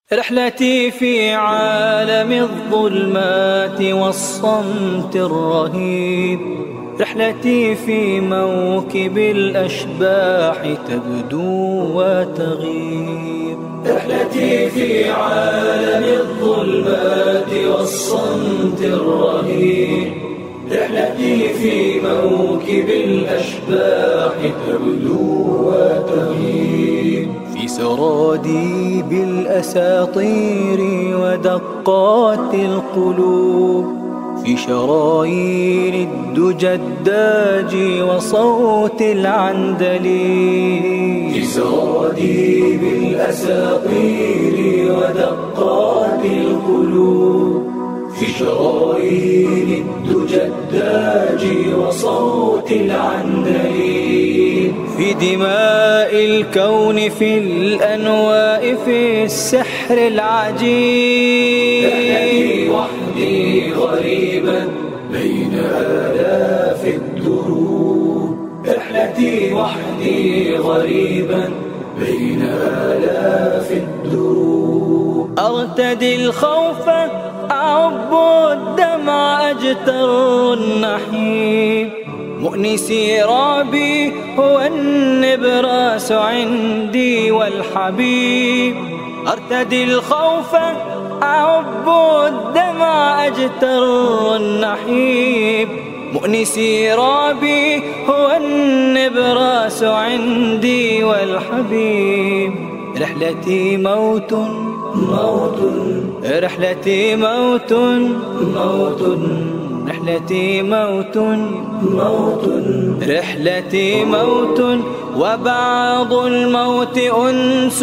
رحلتي في عالم الظلمات والصمت الرهيب، رحلتي في موكب الأشباح تبدو وتغيب. رحلتي في عالم الظلمات والصمت الرهيب، رحلتي في موكب الأشباح تبدو وتغيب. في سراديب الأساطير ودقات القلوب، في شرايين الدجى الداج وصوت العندليب. في سراديب الأساطير ودقات القلوب، في شرايين الدجى الداج وصوت العندليب. في دماء الكون، في الأنواء، في السحر العجيب. رحلتي وحدي غريبا بين آلاف الدروب، رحلتي وحدي غريبا بين آلاف الدروب. أرتدي الخوف، أعب الدمع، أجتر النحيب. مؤنسي رابي هو النبراس عندي والحبيب. أرتدي الخوف، أعب الدمع، أجتر النحيب. مؤنسي رابي هو النبراس عندي والحبيب. رحلتي موت موت، رحلتي موت موت، رحلتي موت موت، رحلتي موت، وبعض الموت أنس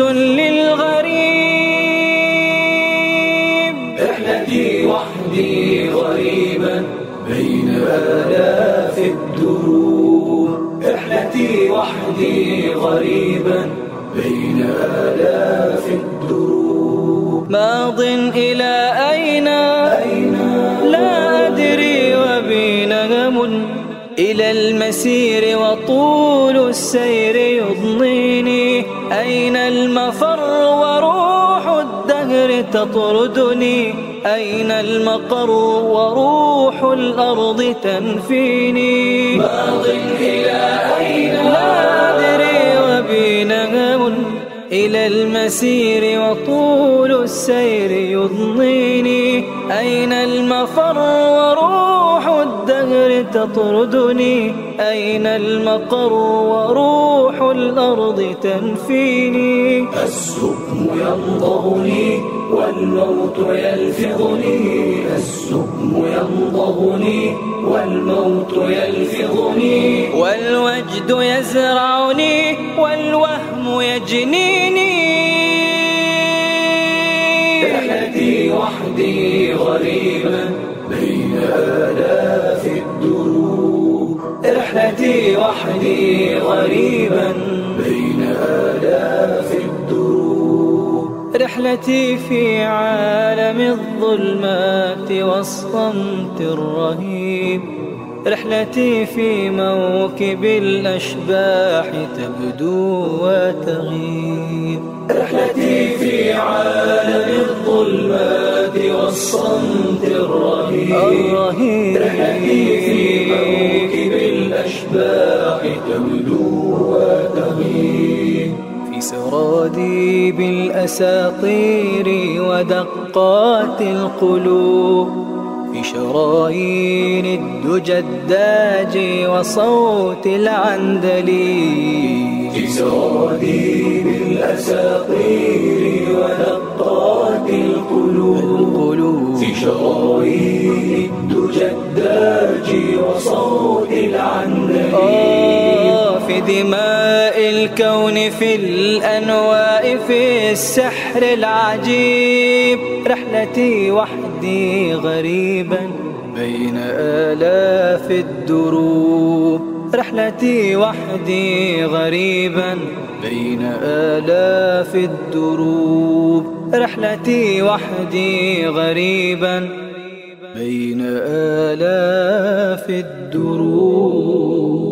للغريب. رحلتي وحدي غريبا بين آلاف الدروب، رحلتي وحدي غريبا بين آلاف الدروب. ماض إلى أين لا أدري، وبي نغم إلى المسير وطول السير يضنيني. أين المفر وروح الدهر تطردني، أين المقر وروح الأرض تنفيني. ماض إلى أين لا أدري، وبي نغم إلى المسير وطول السير يضنيني. أين المفر وروح الدهر تطردني، أين المقر وروح الأرض تنفيني. السقم يمضغني والموت يلفظني، السقم يمضغني والموت يلفظني. والوجد يزرعني والوهم يجنيني. رحلتي وحدي غريبا بين آلاف الدروب، رحلتي وحدي غريبا بين آلاف الدروب. رحلتي في عالم الظلمات والصمت الرهيب، رحلتي في موكب الأشباح تبدو وتغيب. رحلتي في عالم الظلمات والصمت الرهيب، رحلتي في موكب الأشباح تبدو وتغيب. في سراديب الأساطير ودقات القلوب، في شرايين الدجى الداج وصوت العندليب. في سراديب الأساطير ودقات القلوب، في شرايين الدجى الداج وصوت العندليب. في دماء الكون، في الأنواء، في السحر العجيب. رحلتي وحدي غريبا بين آلاف الدروب، رحلتي وحدي غريبا بين آلاف الدروب. رحلتي وحدي غريبا بين آلاف الدروب.